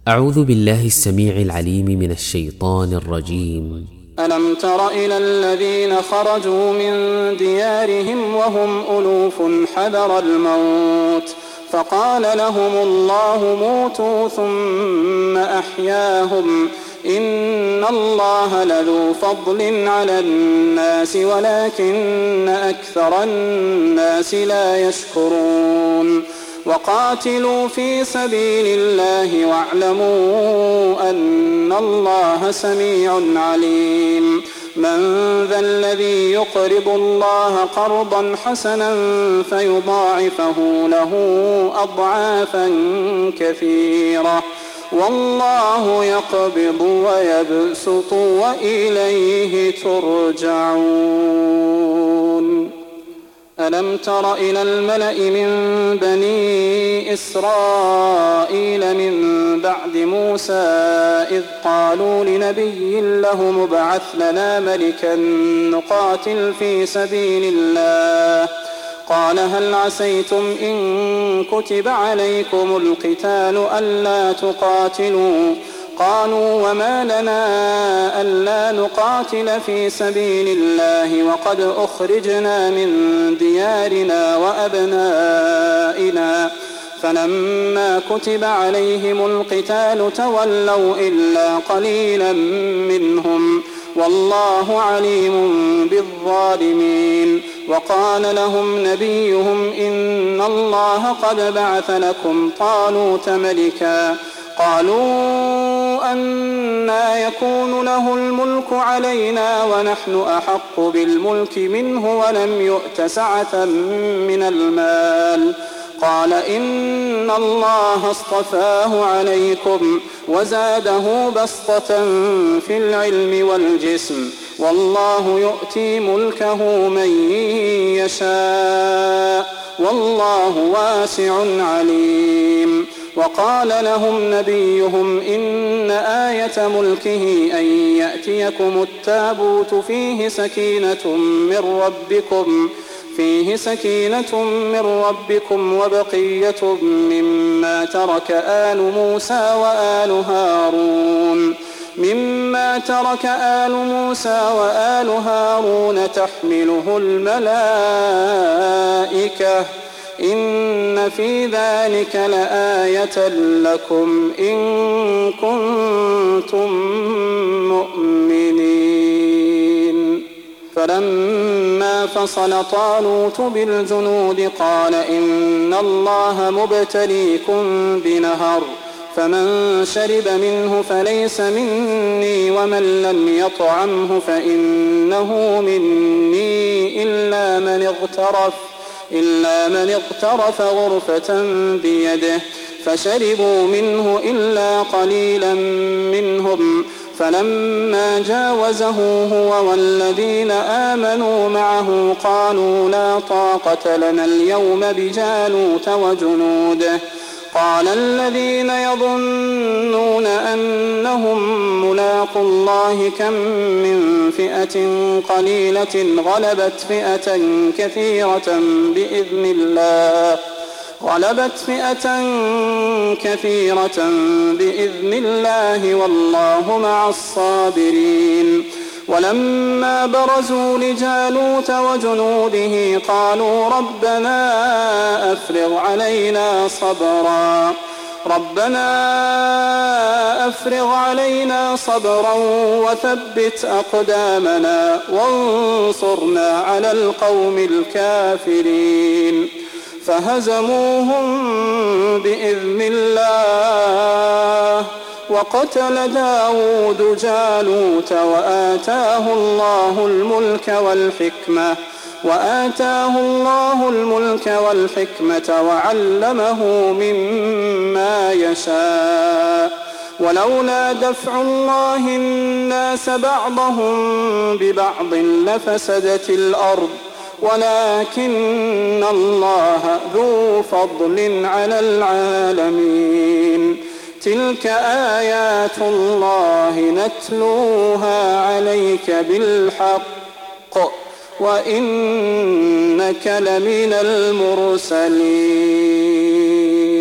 أعوذ بالله السميع العليم من الشيطان الرجيم. ألم تر إلى الذين خرجوا من ديارهم وهم ألوف حذر الموت فقال لهم الله موتوا ثم أحياهم إن الله لذو فضل على الناس ولكن أكثر الناس لا يشكرون. وقاتلوا في سبيل الله واعلموا أن الله سميع عليم. من ذا الذي يقرض الله قرضا حسنا فيضاعفه له أضعافا كثيرة والله يقبض ويبسط وإليه ترجعون. ألم تر إلى الملأ من بني إسرائيل من بعد موسى إذ قالوا لنبي له ابعث لنا ملكا نقاتل في سبيل الله قال هل عسيتم إن كتب عليكم القتال ألا تقاتلوا قالوا وما لنا ألا نقاتل في سبيل الله وقد أخرجنا من ديارنا وأبنائنا فلما كتب عليهم القتال تولوا إلا قليلا منهم والله عليم بالظالمين. وقال لهم نبيهم إن الله قد بعث لكم طالوت ملكا قالوا أنى يكون له الملك علينا ونحن أحق بالملك منه ولم يؤت سعة من المال قال إن الله اصطفاه عليكم وزاده بسطة في العلم والجسم والله يؤتي ملكه من يشاء والله واسع عليم. وقال لهم نبيهم إن آية ملكه أن يأتيكم التابوت فيه سكينة من ربكم وبقية مما ترك آل موسى وآل هارون تحمله الملائكة إن في ذلك لآية لكم إن كنتم مؤمنين. فلما فصل طالوت بالجنود قال إن الله مبتليكم بنهر فمن شرب منه فليس مني ومن لم يطعمه فإنه مني إلا من اغترف غرفة بيده فشربوا منه إلا قليلا منهم فلما جاوزه هو والذين آمنوا معه قالوا لا طاقة لنا اليوم بجالوت وجنوده قال الذين يظنون أنهم ملاقوا الله كم من فئة قليلة غلبت فئة كثيرة بإذن الله والله مع الصابرين. ولما برزوا لجالوت وجنوده قالوا ربنا أفرغ علينا صبرا وثبت أقدامنا وانصرنا على القوم الكافرين. فهزموهم بإذن الله وقتل داود جالوت وآتاه الله الملك والحكمة وعلمه مما يشاء ولولا دفع الله الناس بعضهم ببعض لفسدت الأرض ولكن الله ذو فضل على العالمين. تلك آيات الله نتلوها عليك بالحق وإنك لمن المرسلين.